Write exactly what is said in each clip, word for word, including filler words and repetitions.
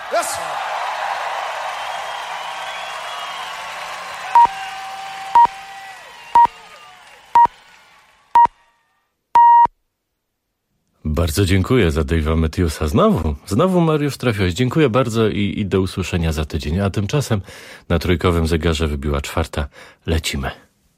Yes, sir. Bardzo dziękuję za Dave'a Matthewsa. Znowu, znowu Mariusz trafiłeś. Dziękuję bardzo i, i do usłyszenia za tydzień. A tymczasem na trójkowym zegarze wybiła czwarta. Lecimy.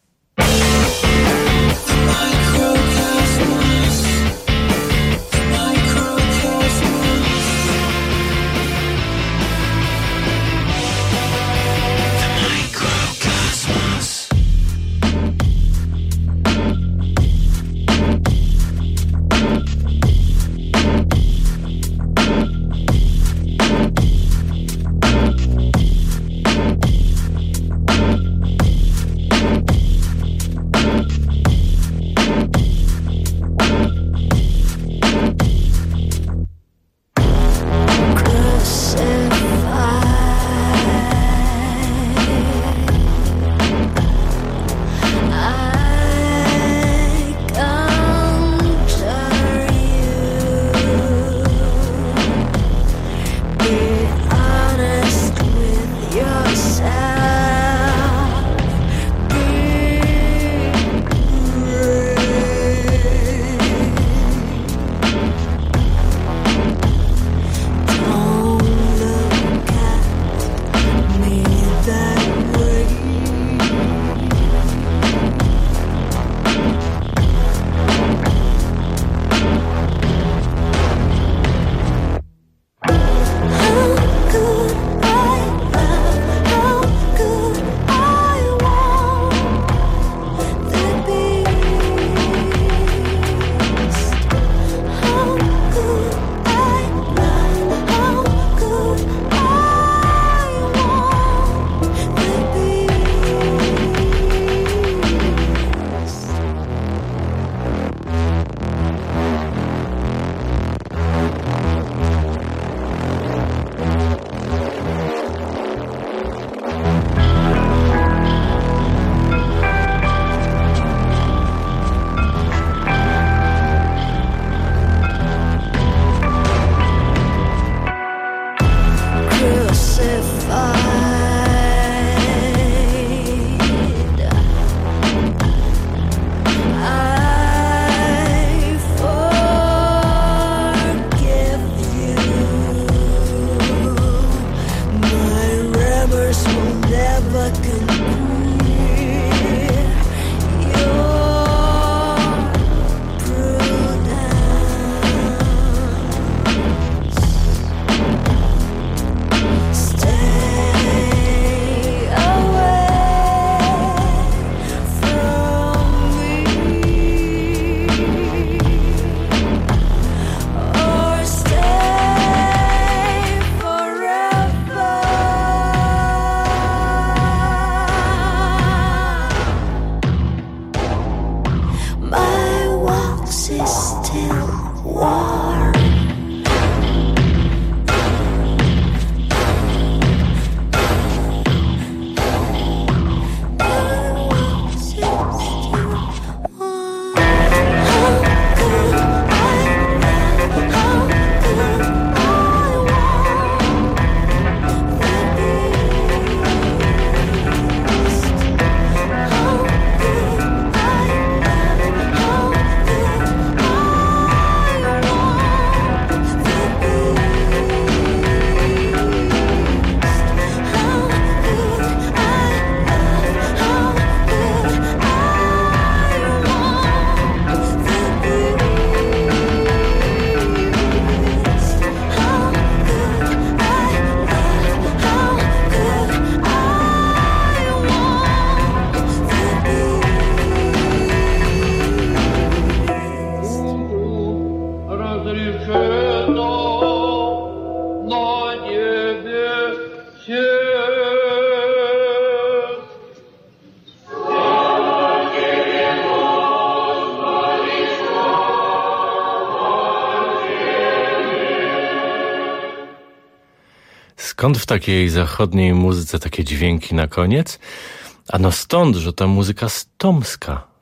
Skąd w takiej zachodniej muzyce takie dźwięki na koniec? Ano stąd, że ta muzyka z Tomska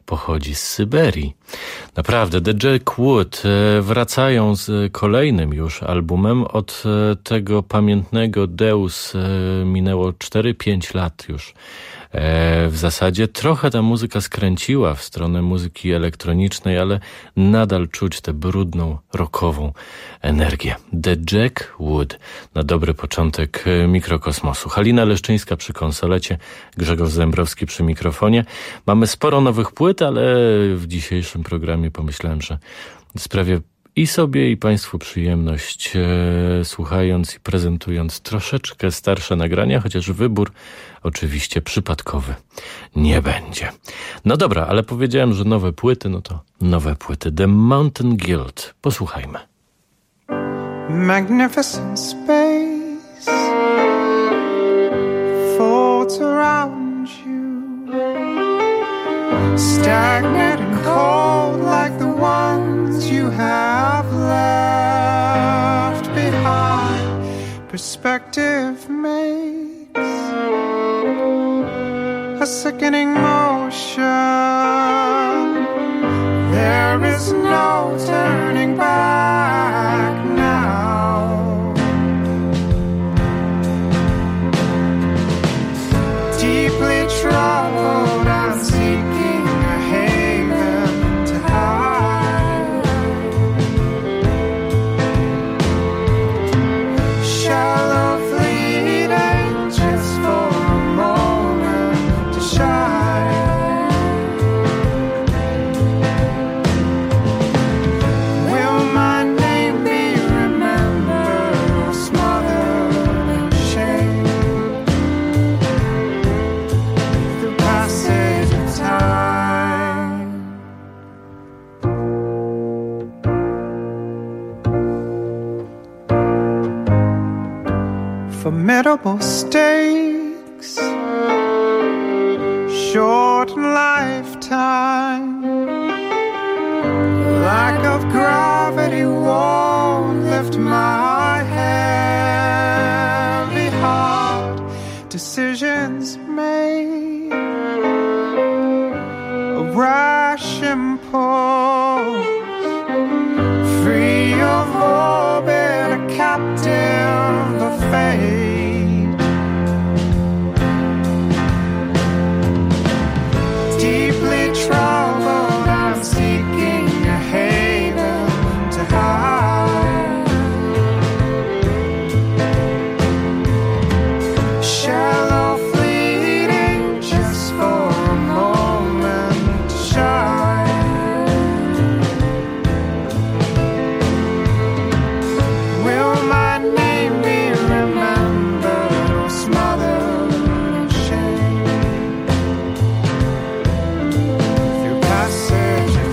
pochodzi z Syberii. Naprawdę, The Jack Wood wracają z kolejnym już albumem. Od tego pamiętnego Deus minęło cztery pięć lat już. W zasadzie trochę ta muzyka skręciła w stronę muzyki elektronicznej, ale nadal czuć tę brudną, rockową energię. The Jack Wood na dobry początek Mikrokosmosu. Halina Leszczyńska przy konsolecie, Grzegorz Zembrowski przy mikrofonie. Mamy sporo nowych płyt, ale w dzisiejszym programie pomyślałem, że sprawię i sobie, i Państwu przyjemność, e, słuchając i prezentując troszeczkę starsze nagrania, chociaż wybór oczywiście przypadkowy nie będzie. No dobra, ale powiedziałem, że nowe płyty, no to nowe płyty. The Mountain Guild. Posłuchajmy. Magnificent space folds around you, stagnant and cold like the ones you have left behind. Perspective makes a sickening motion. There is no turning back now. Deeply troubled, I'm seeking a haven to hide. Shallow, fleeting, just for a moment to shine. Will my name be remembered or smothered in shame? Through passage of time. Formidable stakes, short in lifetime. Lack of gravity won't lift my heavy heart. Decisions made, a rash impulse, free of orbit, a captive of fate. Deeply troubled, I'm seeking a haven to hide. Shallow, fleeting, just for a moment to shine. Will my name be remembered or smothered in shame? Through passage of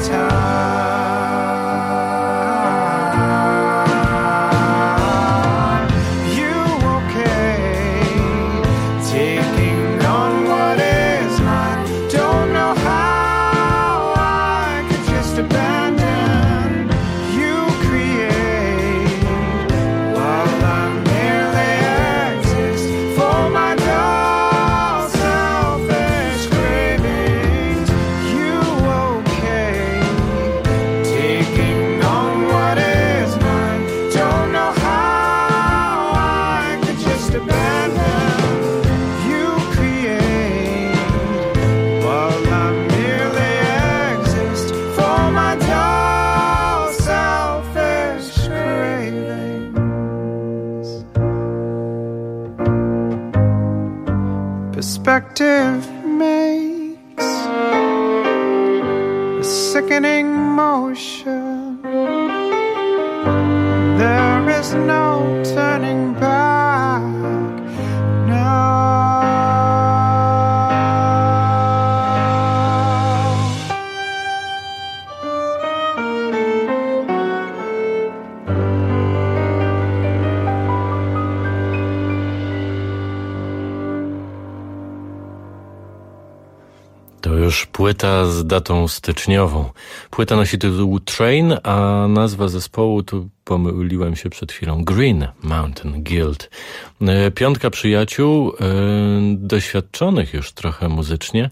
time. You okay? Taking on what is mine. Don't know how I could just abandon. You create while I merely exist for my dull, selfish cravings. You okay? Taking on what is mine. Don't know how I could just abandon. You create while I merely exist for my dull, selfish cravings. Perspective makes a sickening motion. There is no turning back now. To już płyta z datą styczniową. Płyta nosi tytuł Train, a nazwa zespołu to pomyliłem się przed chwilą. Green Mountain Guild. Piątka przyjaciół, doświadczonych już trochę muzycznie,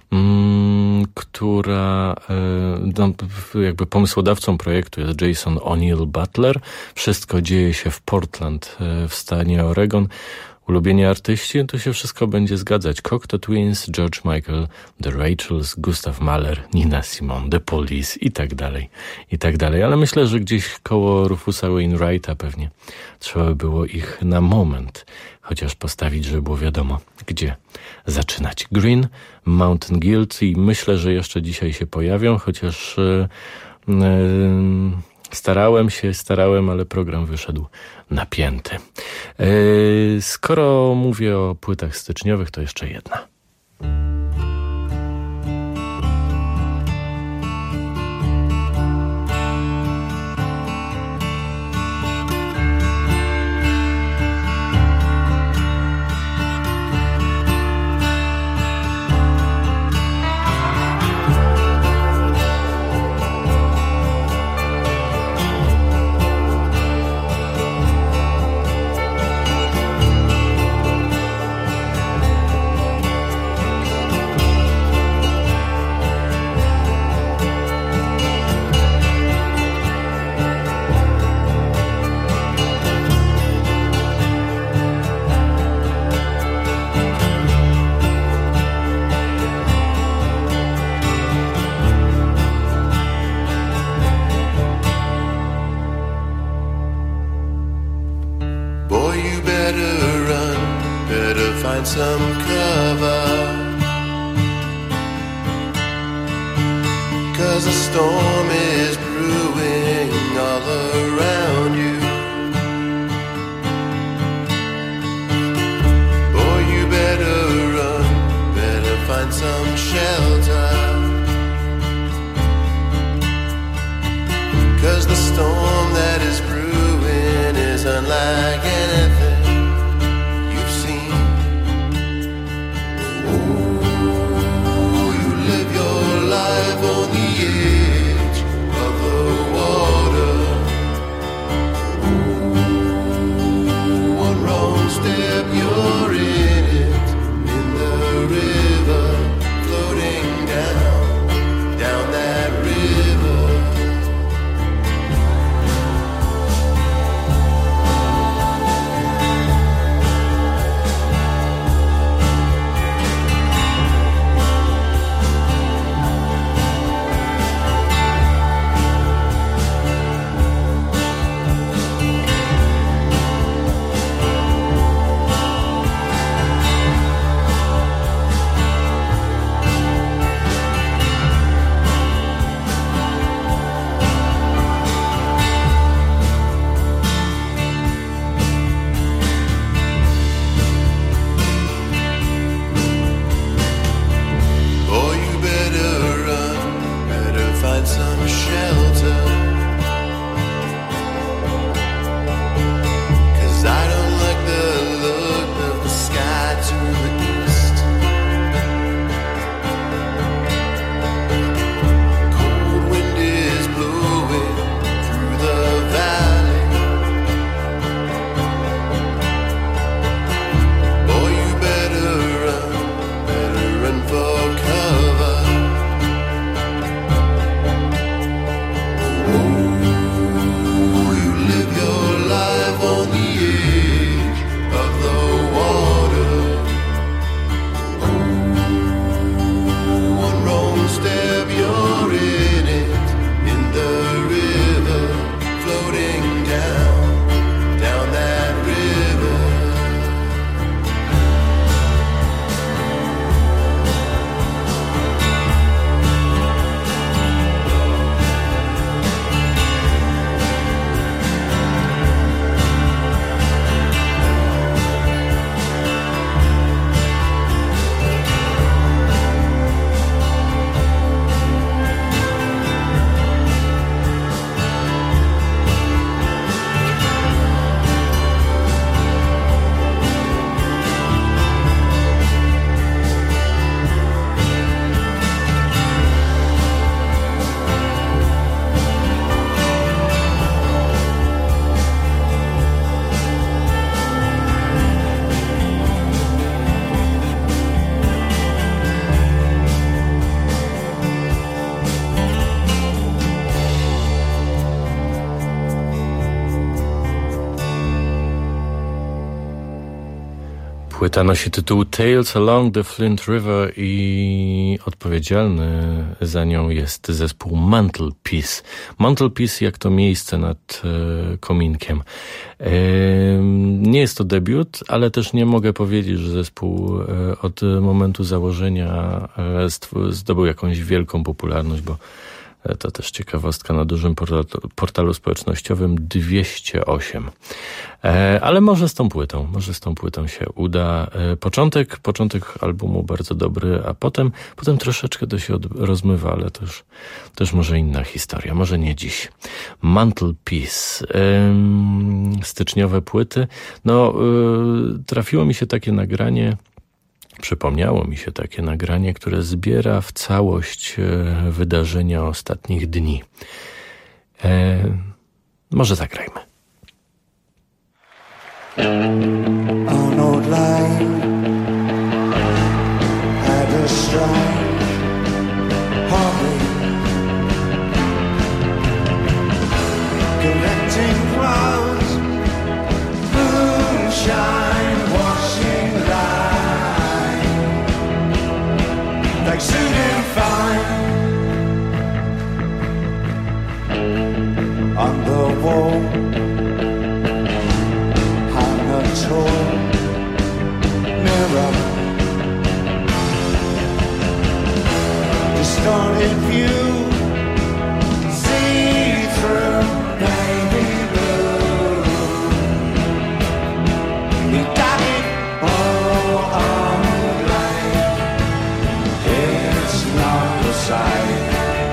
która no, jakby pomysłodawcą projektu jest Jason O'Neill Butler. Wszystko dzieje się w Portland w stanie Oregon. Ulubieni artyści, to się wszystko będzie zgadzać. Cocteau Twins, George Michael, The Rachels, Gustav Mahler, Nina Simone, The Police i tak dalej, i tak dalej. Ale myślę, że gdzieś koło Rufusa Wainwrighta pewnie trzeba by było ich na moment chociaż postawić, żeby było wiadomo, gdzie zaczynać. Green Mountain Guild i myślę, że jeszcze dzisiaj się pojawią, chociaż yy, yy, starałem się, starałem, ale program wyszedł napięty. Yy, skoro mówię o płytach styczniowych, to jeszcze jedna. Some cover, 'cause a storm is brewing all around you. Boy, you better run, better find some shelter, 'cause the storm that is brewing is unlike anything on the edge Płyta nosi tytuł Tales Along the Flint River i odpowiedzialny za nią jest zespół Mantelpiece. Mantelpiece jak to miejsce nad e, kominkiem. E, nie jest to debiut, ale też nie mogę powiedzieć, że zespół e, od momentu założenia e, zdobył jakąś wielką popularność, bo to też ciekawostka na dużym portalu społecznościowym dwieście osiem. Ale może z tą płytą, może z tą płytą się uda. Początek, początek albumu bardzo dobry, a potem, potem troszeczkę to się rozmywa, ale to już, to już może inna historia, może nie dziś. Mantelpiece, styczniowe płyty. No, trafiło mi się takie nagranie, Przypomniało mi się takie nagranie, które zbiera w całość wydarzenia ostatnich dni. E, może zagrajmy. On old line had a strange hobby, collecting clouds, moonshine, washing line, like suiting fine on the wall. Tall mirror, distorted view, see through baby blue. We got it all on the line. It's not the same.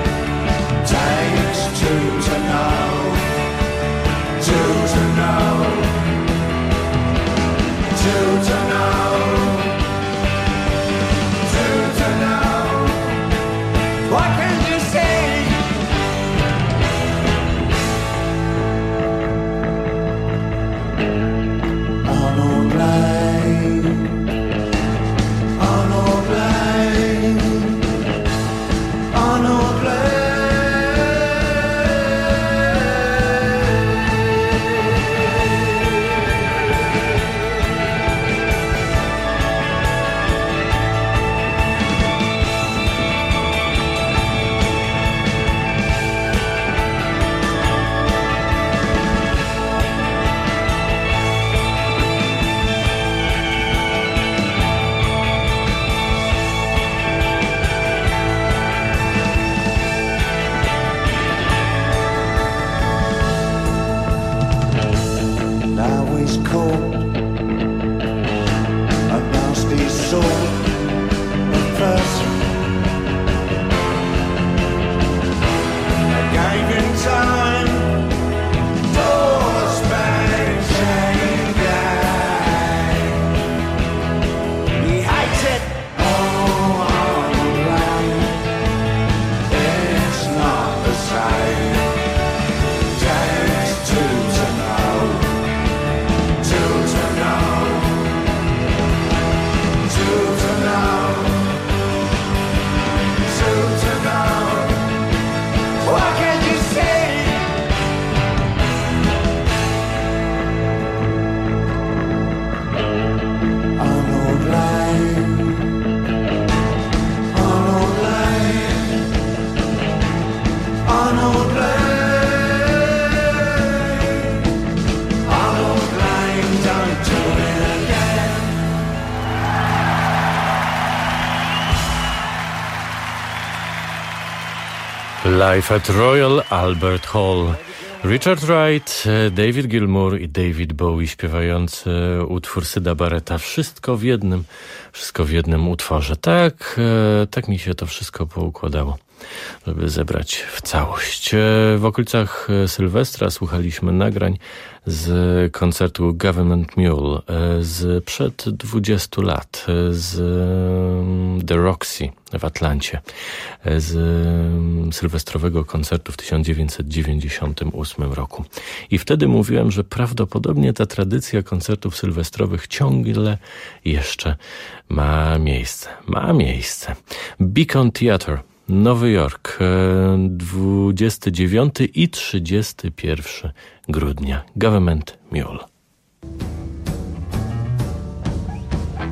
Takes two to know, two to know. Two to know, two to know. What can you say? On old line, on old line, on old line. Live at Royal Albert Hall. Richard Wright, David Gilmour i David Bowie śpiewający utwór Syda Barretta. Wszystko w jednym, wszystko w jednym utworze. Tak, tak mi się to wszystko poukładało, żeby zebrać w całość. W okolicach Sylwestra słuchaliśmy nagrań z koncertu Government Mule z przed dwudziestu lat, z The Roxy w Atlancie, z sylwestrowego koncertu w tysiąc dziewięćset dziewięćdziesiątym ósmym roku. I wtedy mówiłem, że prawdopodobnie ta tradycja koncertów sylwestrowych ciągle jeszcze ma miejsce. Ma miejsce. Beacon Theatre, Nowy Jork, dwudziestego dziewiątego i trzydziestego pierwszego grudnia. Government Mule.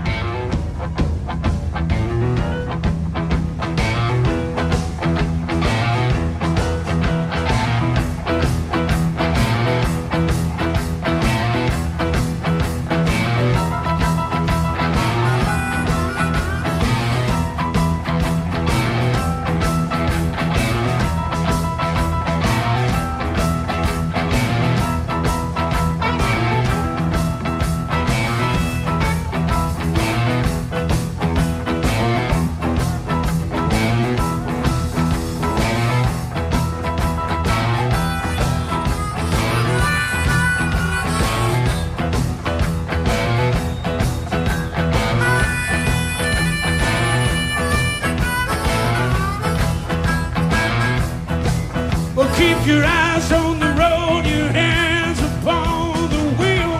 your eyes on the road, your hands upon the wheel.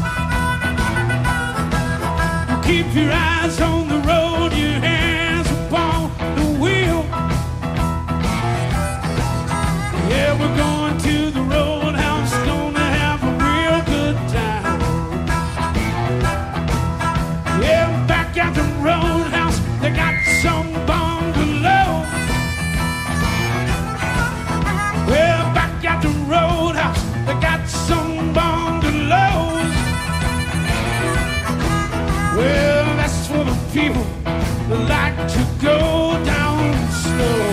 Keep your eyes on the road, your hands upon the wheel. Yeah, we're going to the roadhouse, gonna have a real good time. Yeah, back at the roadhouse, they got some bungalow. Well, back at the roadhouse, they got some bungalows. Well, that's for the people that like to go down slow.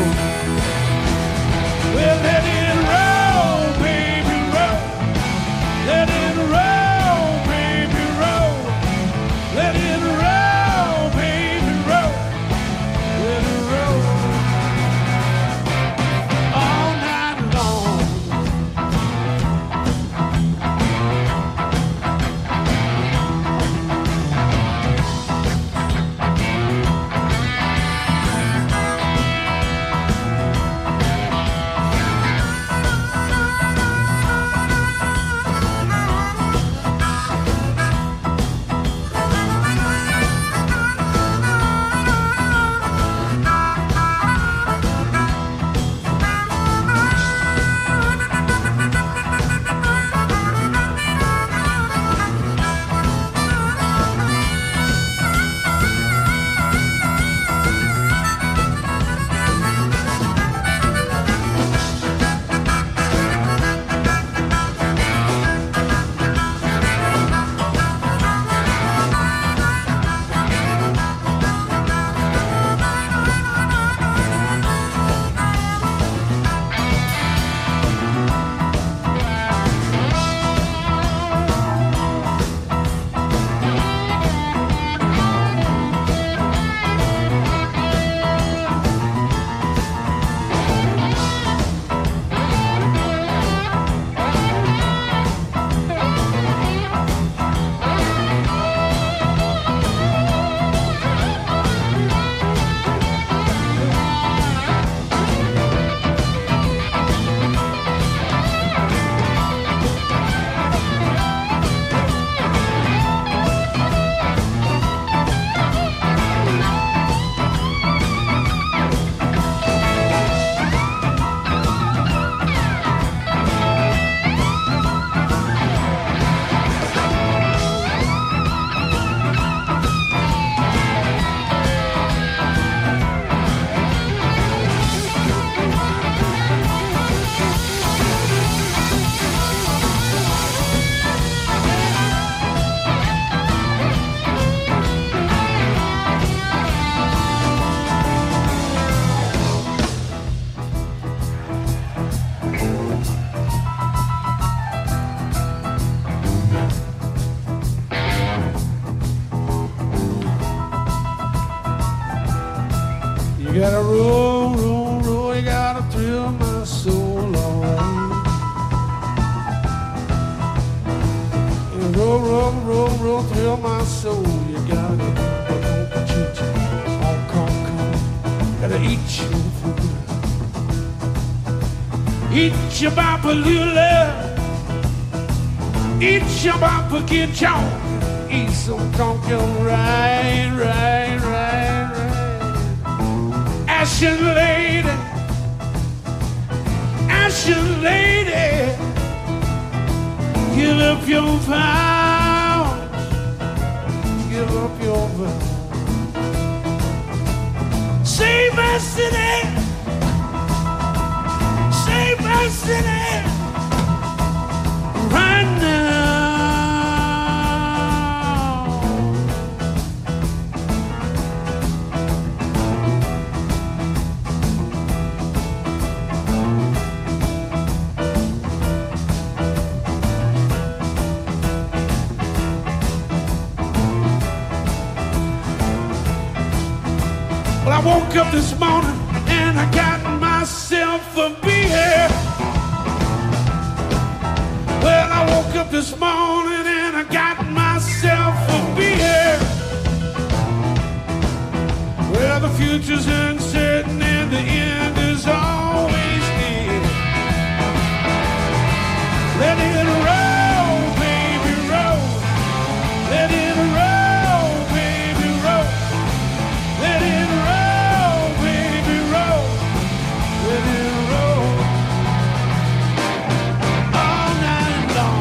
Well, let it roll, baby, roll. Let it roll, baby, roll. Let it roll, baby, roll. Let it roll all night long. You gotta roll, roll, roll, you gotta thrill my soul, alright. You roll, roll, roll, roll, thrill my soul. You gotta cheat, oh, come, come. Gotta eat your food. Eat your bapalula. Eat your bapa, get your. Eat some pumpkin, right, right, right, right. Ashen lady, ashen lady, give up your vows, give up your vows. Save my city, save my city, right now. Well, I woke up this morning and I got myself a beer. Well, I woke up this morning and I got myself a beer. Well, the future's uncertain and the end is always near. Let it roll, baby, roll. Let it roll, baby, roll. Let it roll all night long.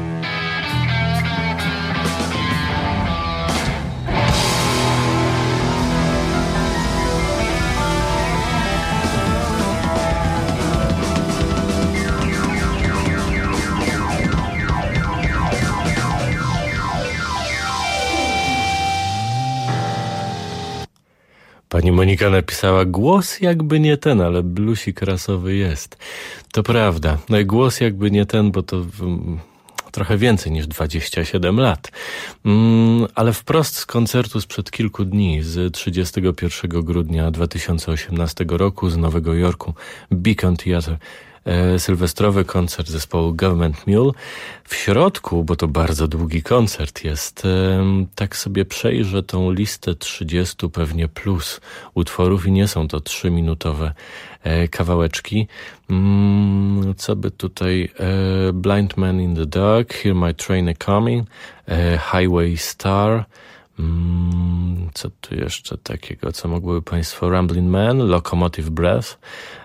Pani Monika napisała, głos jakby nie ten, ale bluesik rasowy jest. To prawda, no i głos jakby nie ten, bo to mm, trochę więcej niż dwadzieścia siedem lat. Mm, ale wprost z koncertu sprzed kilku dni, z trzydziestego pierwszego grudnia dwa tysiące osiemnastego roku z Nowego Jorku, Beacon Theatre. E, sylwestrowy koncert zespołu Government Mule. W środku, bo to bardzo długi koncert jest, e, tak sobie przejrzę tą listę trzydziestu pewnie plus utworów i nie są to trzyminutowe e, kawałeczki. Mm, co by tutaj e, Blind Man in the Dark, Hear My Train a Coming, e, Highway Star. Mm, co tu jeszcze takiego, co mogłyby Państwo, Ramblin' Man, Locomotive Breath,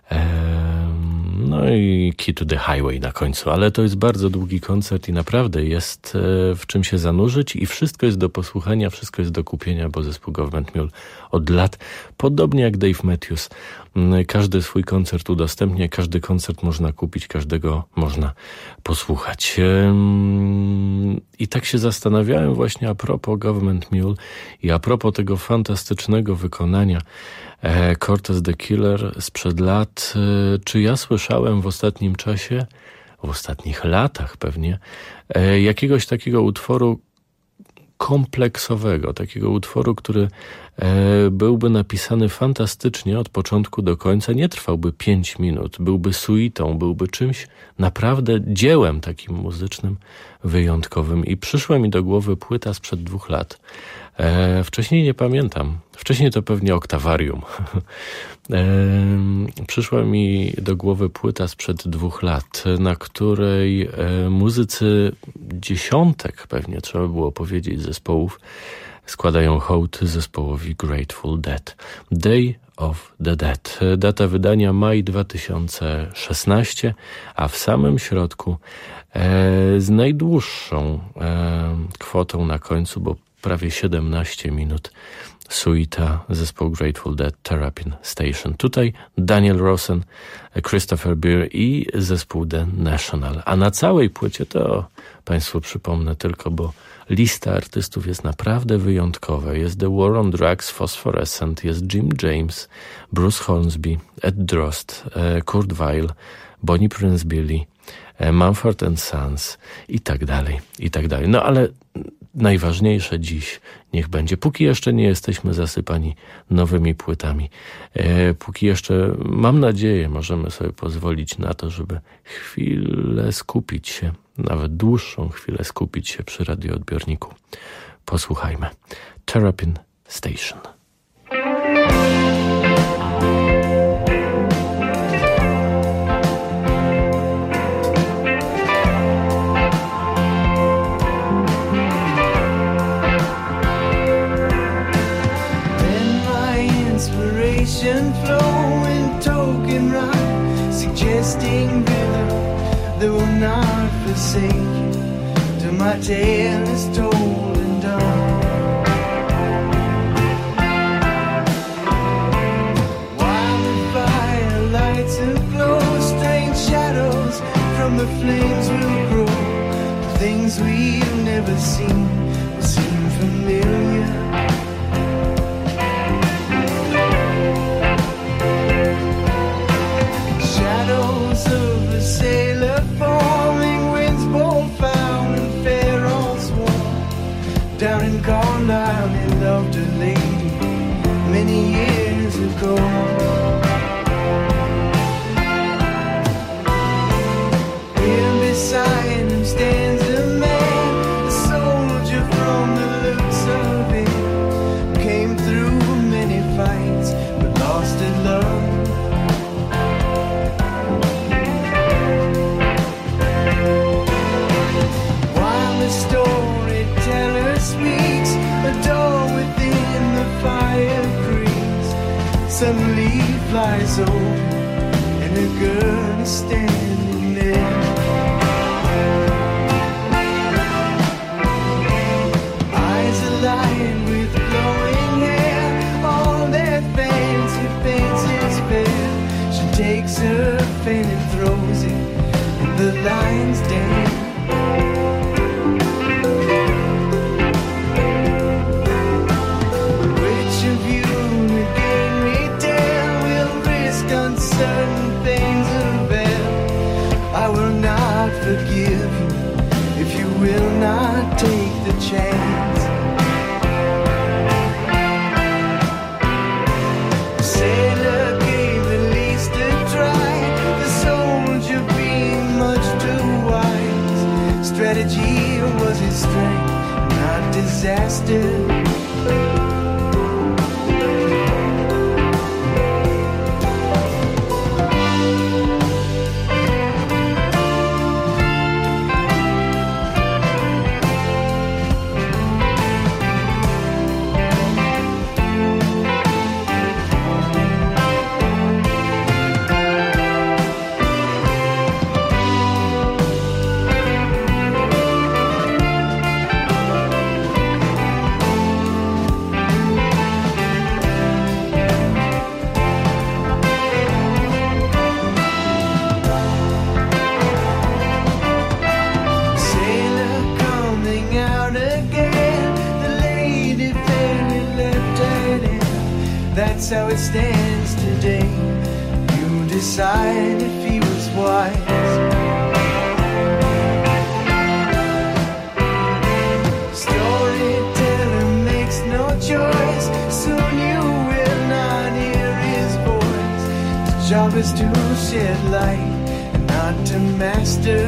no i Key to the Highway na końcu, ale to jest bardzo długi koncert i naprawdę jest w czym się zanurzyć i wszystko jest do posłuchania, wszystko jest do kupienia, bo zespół Government Mule od lat, podobnie jak Dave Matthews, każdy swój koncert udostępnia, każdy koncert można kupić, każdego można posłuchać. I tak się zastanawiałem właśnie a propos Government Mule i a propos tego fantastycznego wykonania Cortez the Killer sprzed lat. Czy ja słyszałem w ostatnim czasie, w ostatnich latach pewnie, jakiegoś takiego utworu kompleksowego, takiego utworu, który byłby napisany fantastycznie od początku do końca, nie trwałby pięć minut, byłby suitą, byłby czymś naprawdę dziełem takim muzycznym, wyjątkowym. I przyszła mi do głowy płyta sprzed dwóch lat. E, wcześniej nie pamiętam. Wcześniej to pewnie Oktawarium. e, przyszła mi do głowy płyta sprzed dwóch lat, na której e, muzycy dziesiątek, pewnie trzeba było powiedzieć, zespołów składają hołd zespołowi Grateful Dead. Day of the Dead. Data wydania maj dwa tysiące szesnasty, a w samym środku e, z najdłuższą e, kwotą na końcu, bo prawie siedemnaście minut, suita zespołu Grateful Dead, Terrapin Station. Tutaj Daniel Rosen, Christopher Beer i zespół The National. A na całej płycie to Państwu przypomnę tylko, bo lista artystów jest naprawdę wyjątkowa. Jest The War on Drugs, Phosphorescent, jest Jim James, Bruce Hornsby, Ed Drost, Kurt Weill, Bonnie Prince Billy, Mumford and Sons i tak dalej, i tak dalej. No ale najważniejsze dziś niech będzie, póki jeszcze nie jesteśmy zasypani nowymi płytami, e, póki jeszcze, mam nadzieję, możemy sobie pozwolić na to, żeby chwilę skupić się, nawet dłuższą chwilę skupić się przy radioodbiorniku. Posłuchajmy. Terrapin Station. Flowing token rock, suggesting rhythm that will not forsake you till my tale is told and done. While the fire lights aglow, strange shadows from the flames will grow. The things we've never seen will seem familiar. Sailor forming, winds both foul and fair all sworn. Down in Carlisle he loved a lady many years ago. Here beside him stands a man, a soldier from the looks of him. Came through many fights but lost at love. Storyteller sweet a door within the fire creaks, suddenly flies open, and a girl is standing there. Eyes aligned with glowing hair, all that fancy paints is fair. She takes her fan and throws it, and the lines dance. Certain things avail. I will not forgive you if you will not take the chance. The sailor gave at least a try, the soldier being much too wise. Strategy was his strength, not disaster. That's how it stands today. You decide if he was wise. Storyteller makes no choice, soon you will not hear his voice. The job is to shed light and not to master.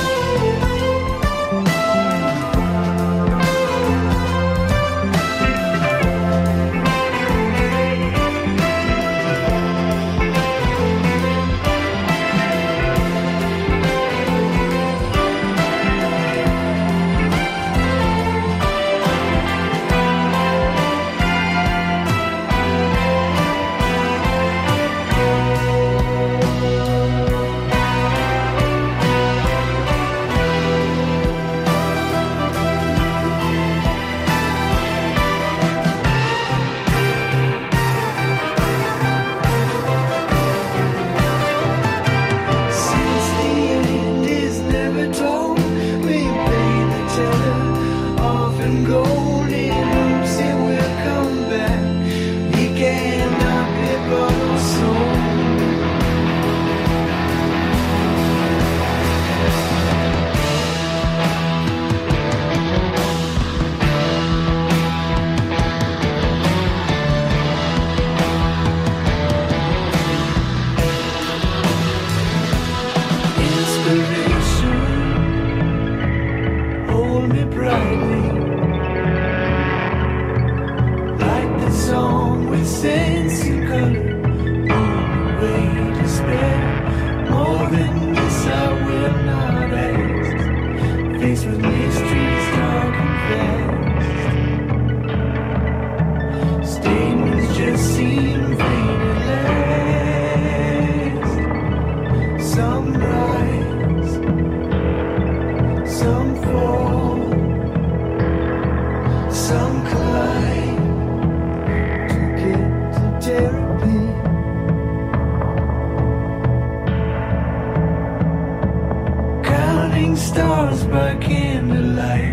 Stars by candlelight,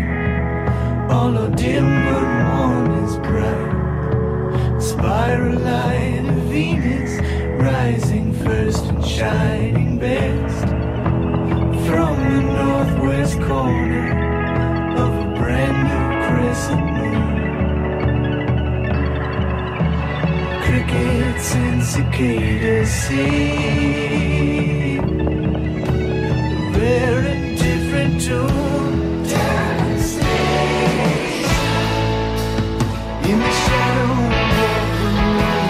all are dim but one is bright. Spiral light of Venus, rising first and shining best. From the northwest corner of a brand new crescent moon, crickets and cicadas sing. Rare and different tune, downstairs in the shadow of the moon,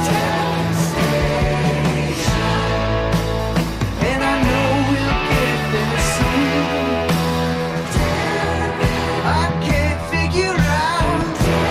downstairs, and I know we'll get there soon. I can't figure out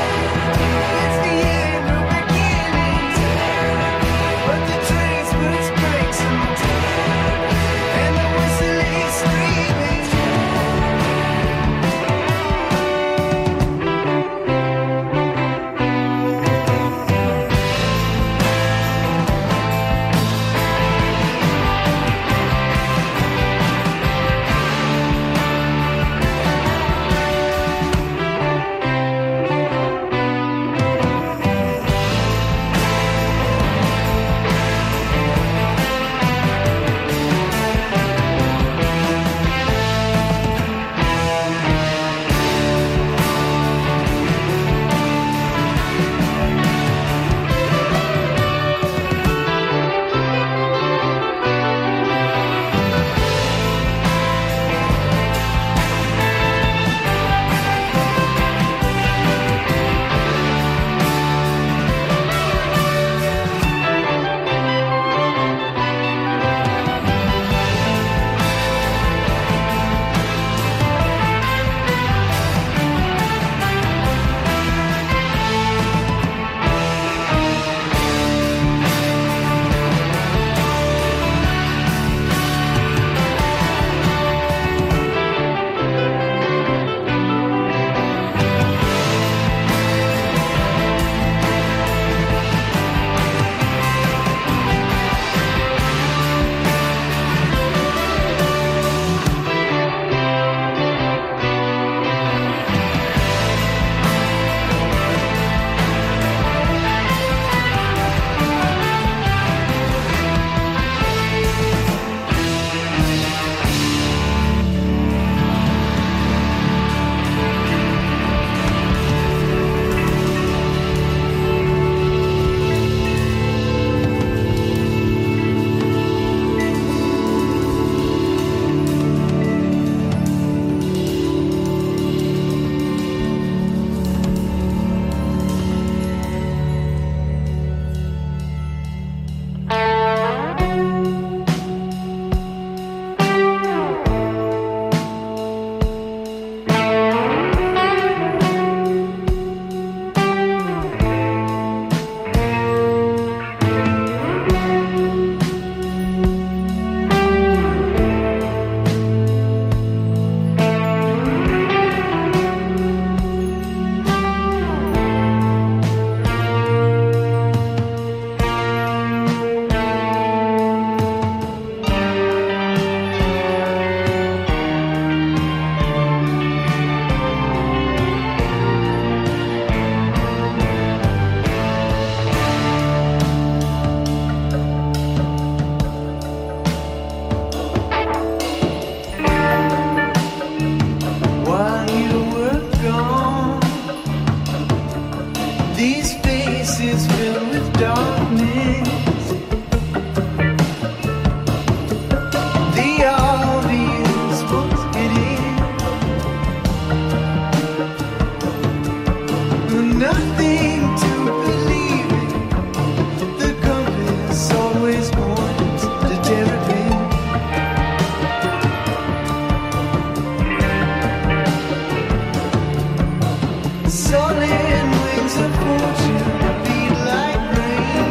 Sullen wings of fortune beat like rain.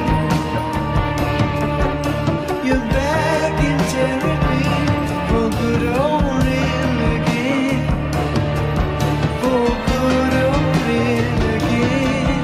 You're back in Terrapin for good old in again. For good old in again.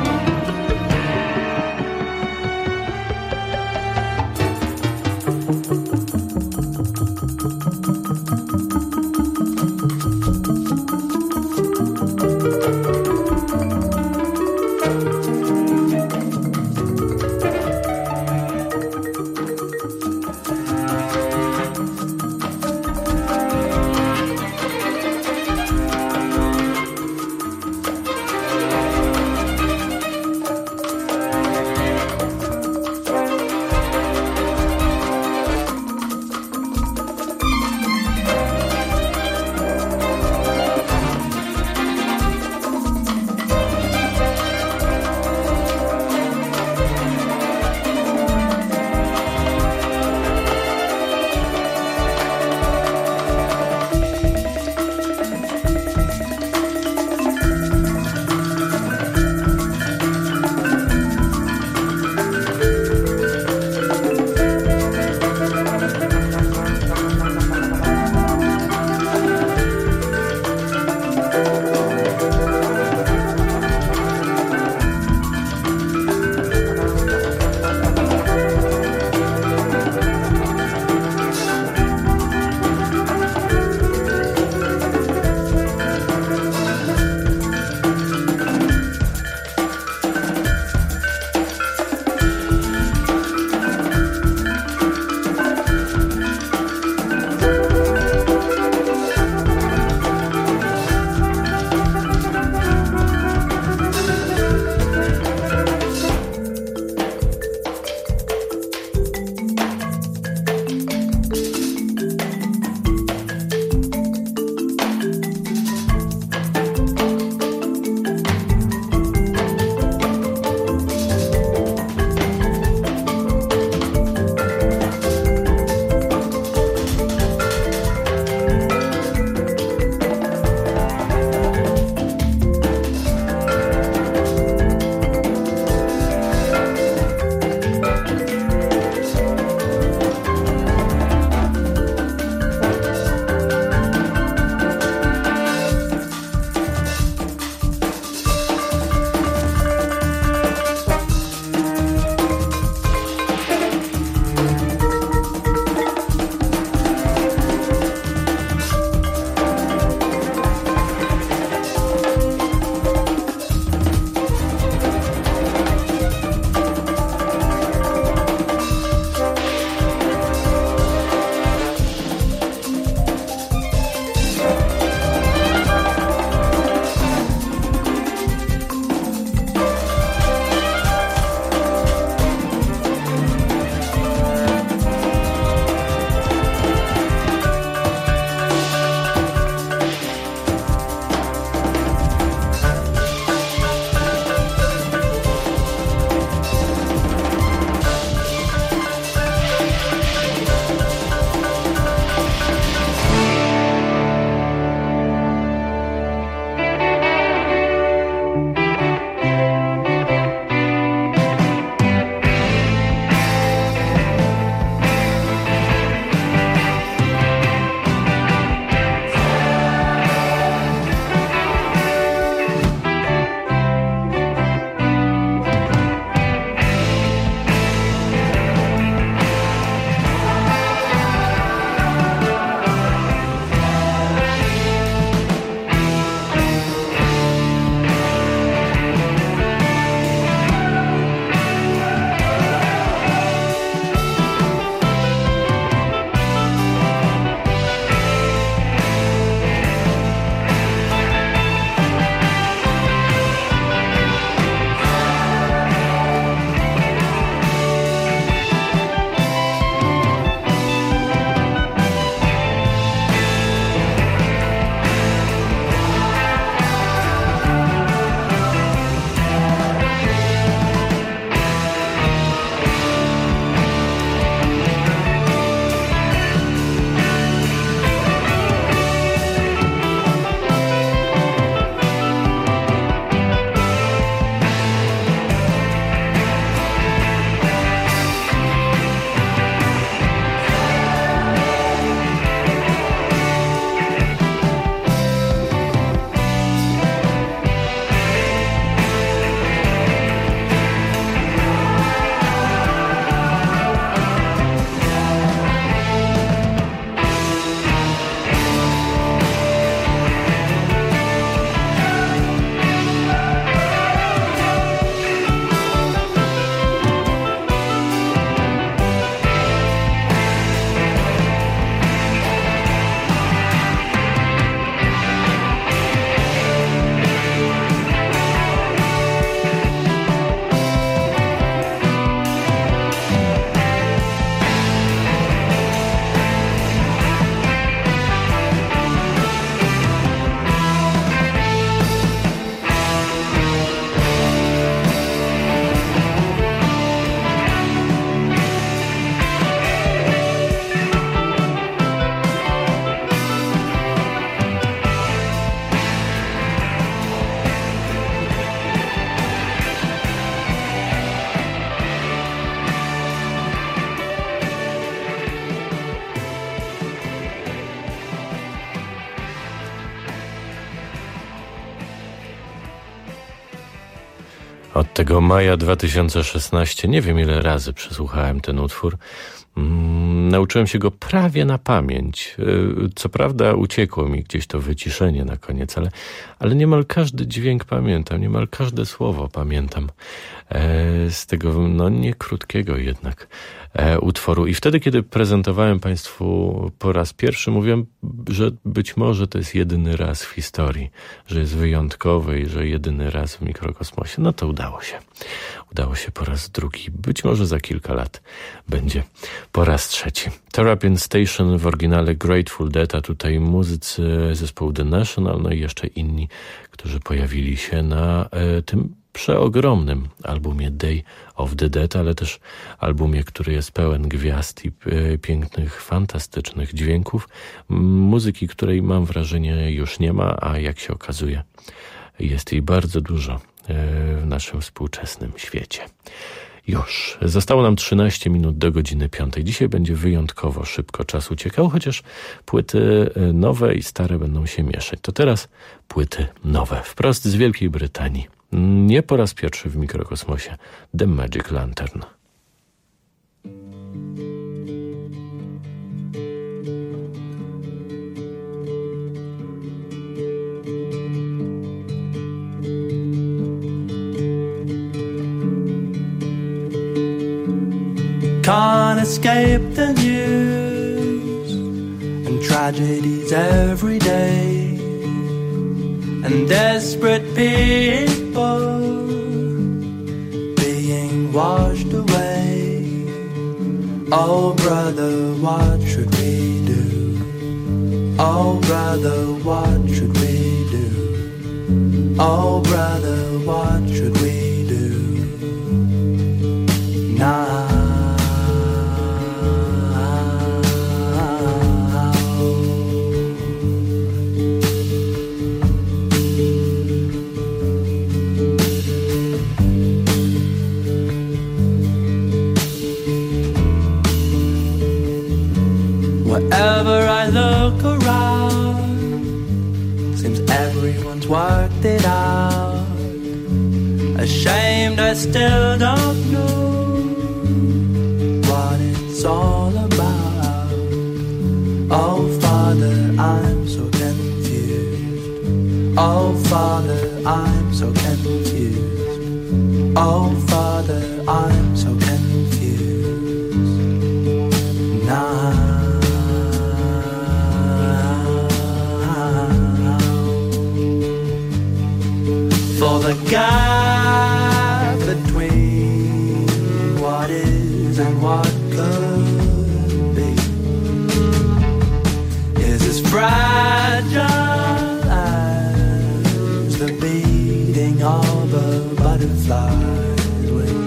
Od tego maja dwa tysiące szesnastego nie wiem ile razy przesłuchałem ten utwór. Mm, nauczyłem się go prawie na pamięć. Co prawda uciekło mi gdzieś to wyciszenie na koniec, ale, ale niemal każdy dźwięk pamiętam, niemal każde słowo pamiętam e, z tego, no nie krótkiego jednak e, utworu. I wtedy, kiedy prezentowałem Państwu po raz pierwszy, mówiłem, że być może to jest jedyny raz w historii, że jest wyjątkowy i że jedyny raz w mikrokosmosie. No to udało się. Udało się po raz drugi. Być może za kilka lat będzie po raz trzeci. Terrapin Station w oryginale Grateful Dead, a tutaj muzycy zespołu The National, no i jeszcze inni, którzy pojawili się na e, tym przeogromnym albumie Day of the Dead, ale też albumie, który jest pełen gwiazd i e, pięknych, fantastycznych dźwięków. Muzyki, której mam wrażenie już nie ma, a jak się okazuje, jest jej bardzo dużo e, w naszym współczesnym świecie. Już. Zostało nam trzynaście minut do godziny piątej. Dzisiaj będzie wyjątkowo szybko czas uciekał, chociaż płyty nowe i stare będą się mieszać. To teraz płyty nowe, wprost z Wielkiej Brytanii. Nie po raz pierwszy w mikrokosmosie. The Magic Lantern. Can't escape the news and tragedies every day, and desperate people being washed away. Oh brother, what should we do? Oh brother, what should we do? Oh brother, what should we do now? Wherever I look around, seems everyone's worked it out. Ashamed I still don't know what it's all about. Oh Father, I'm so confused. Oh Father, I'm so confused. Oh Father, I'm so confused now. For the gap between what is and what could be is as fragile as the beating of a butterfly's wing.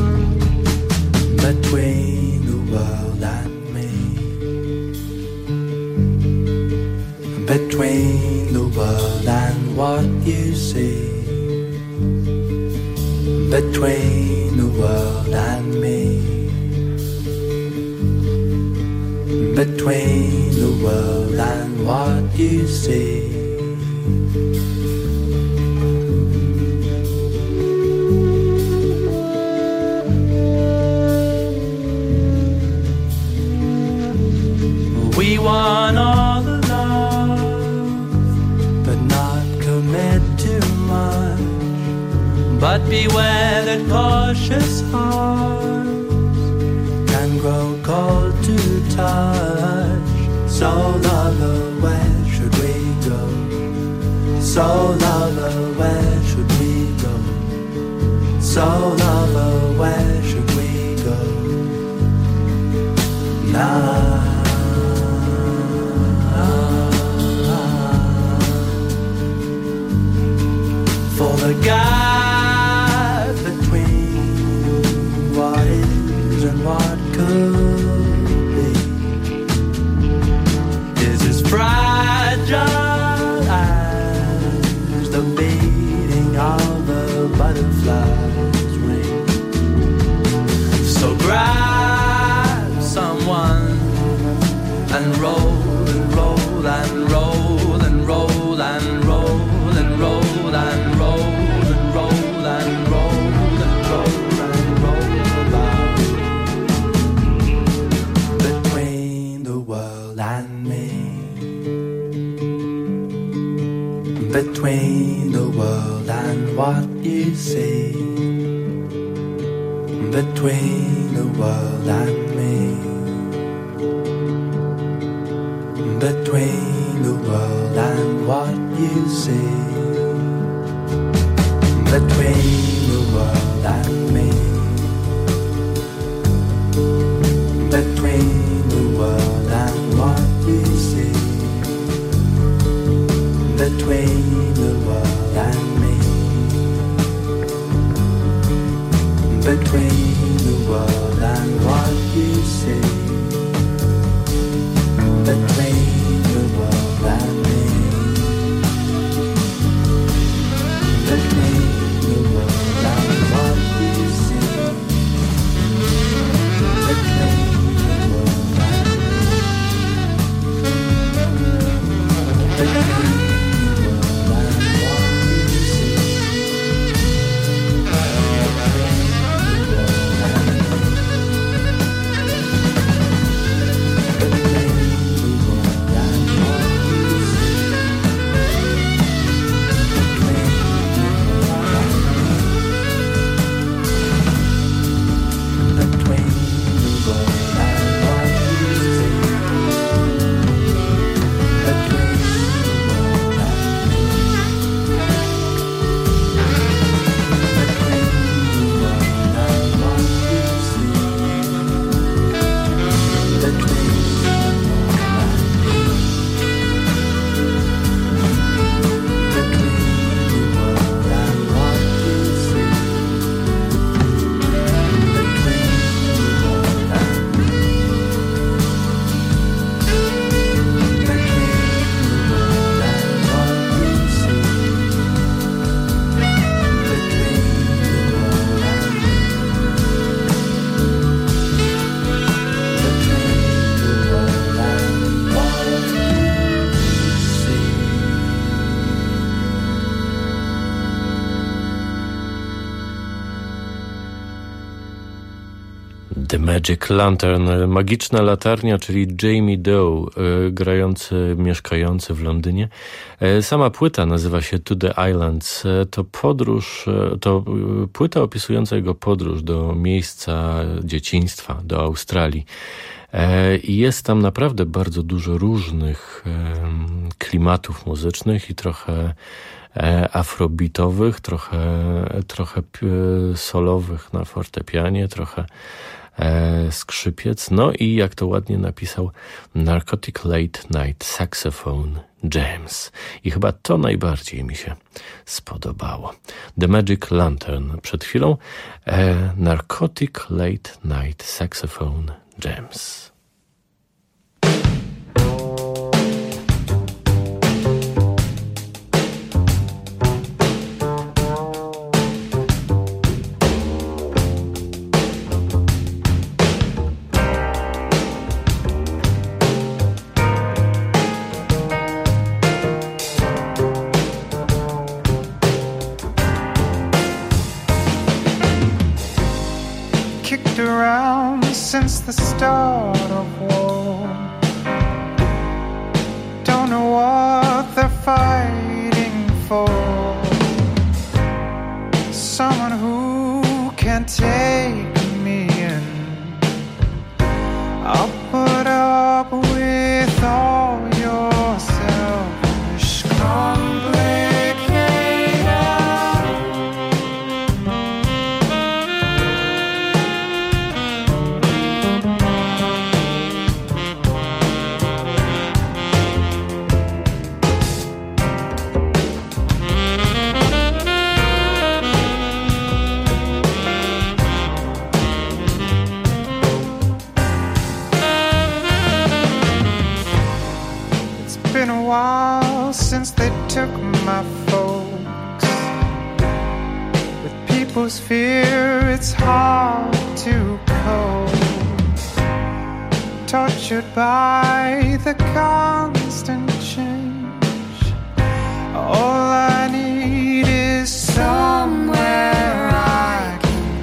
Between the world and me, between the world and what you see, between the world and me, between the world and what you see. We want all the love, but not commit too much. But beware that cautious hearts can grow cold to touch. So lover, where should we go? So lover, where should we go? So lover, where should we go now? For the gap between what is and what could be is as fragile as the beating of a butterfly's wing. So grab someone and roll and roll and roll and roll and roll and roll and roll and roll and roll and roll. you say between the world and me, between the world and what you say, between the world and me, between the world and what you say, between the world and me, between the world and what you say, between the world and me, between the world and what you say, between the world and me, between The Magic Lantern, magiczna latarnia, czyli Jamie Doe, y, grający, mieszkający w Londynie. Y, sama płyta nazywa się To the Islands. Y, to podróż, y, to y, płyta opisująca jego podróż do miejsca dzieciństwa, do Australii. I jest tam naprawdę bardzo dużo różnych klimatów muzycznych i trochę afrobeatowych, trochę, trochę solowych na fortepianie, trochę skrzypiec. No i jak to ładnie napisał, Narcotic Late Night Saxophone Jams. I chyba to najbardziej mi się spodobało. The Magic Lantern przed chwilą, Narcotic Late Night Saxophone Jams. Kicked around since the start of war. Don't know what they're fighting for. Someone who can take me in. I'll put up with all your selfish complications. Been a while since they took my folks. With people's fear, it's hard to cope. Tortured by the constant change. All I need is somewhere I can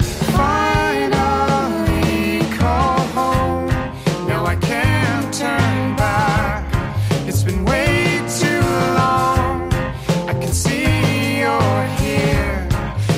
finally call home. No, I can't turn back. It's been way too long. I can see you're here.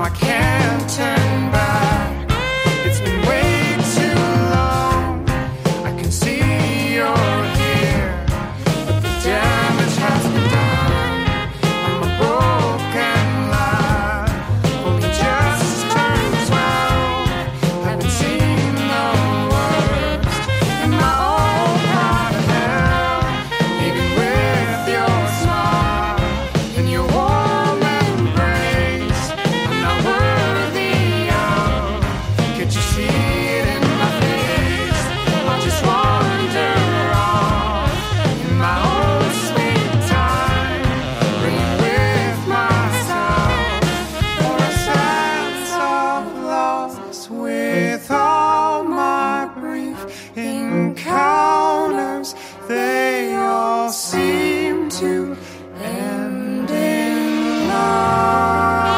Now I can't turn back. It's been way too long. I can see you're here, but the damage has been done. I'm a broken light, only just turned twelve. Haven't seen the worst in my own part of hell. Even with your smile and your warm embrace, I'm not worthy of. Could you see it in my face? I just wander off in my own sweet time, bringing with myself for a sense of loss. With all my brief encounters, they all seem to end in love.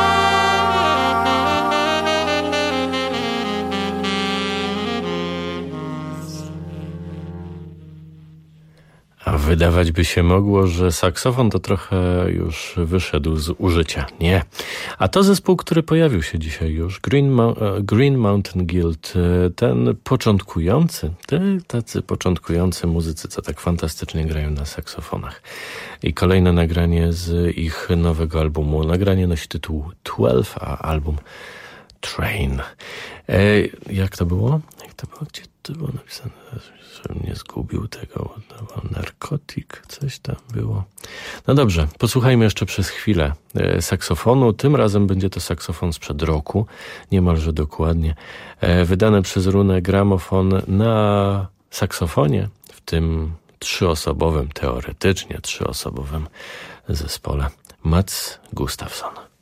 A wydawać by się mogło, że saksofon to trochę już wyszedł z użycia. Nie. A to zespół, który pojawił się dzisiaj już, Green, Mo- Green Mountain Guild, ten początkujący, te tacy początkujący muzycy, co tak fantastycznie grają na saksofonach. I kolejne nagranie z ich nowego albumu. Nagranie nosi tytuł dwanaście, a album Train. E, jak to było? Jak to było? Gdzie to było napisane? Żebym nie zgubił tego. Narkotyk, coś tam było. No dobrze, posłuchajmy jeszcze przez chwilę e, saksofonu. Tym razem będzie to saksofon sprzed roku, niemalże dokładnie. E, wydane przez Runę gramofon na saksofonie, w tym trzyosobowym, teoretycznie trzyosobowym zespole Mats Gustafsson.